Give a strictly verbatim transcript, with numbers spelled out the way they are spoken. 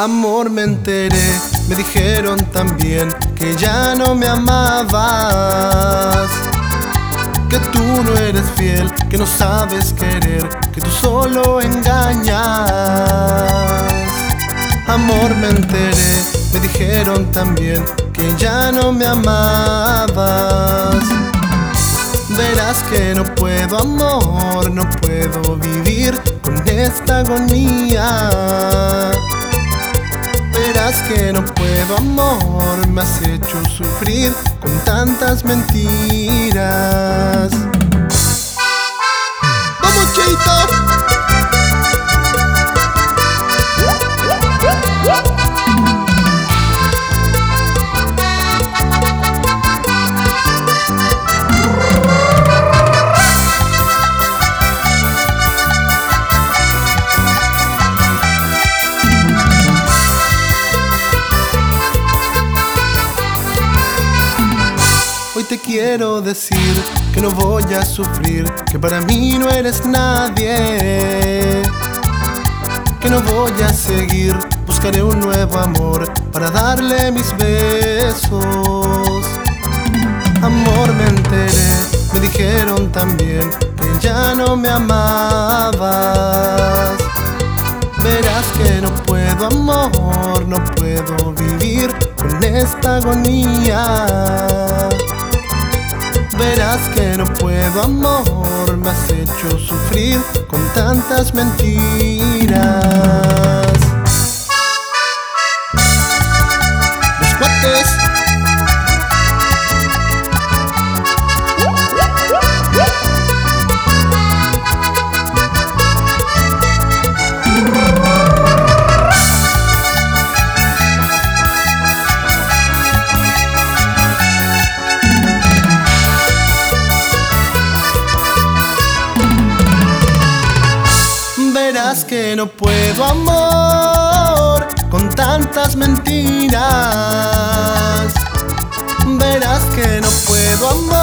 Amor, me enteré, me dijeron también que ya no me amabas, que tú no eres fiel, que no sabes querer, que tú solo engañas. Amor, me enteré, me dijeron también que ya no me amabas. Verás que no puedo, amor, no puedo vivir con esta agonía. Verás que no puedo, amor, me has hecho sufrir con tantas mentiras. ¡Vamos, Cheito! Hoy te quiero decir que no voy a sufrir, que para mí no eres nadie, que no voy a seguir, buscaré un nuevo amor para darle mis besos. Amor, me enteré, me dijeron también que ya no me amabas. Verás que no puedo, amor, no puedo vivir con esta agonía. Verás que no puedo, amor, me has hecho sufrir con tantas mentiras. Los cuates. Verás que no puedo, amor, con tantas mentiras. Verás que no puedo, amor.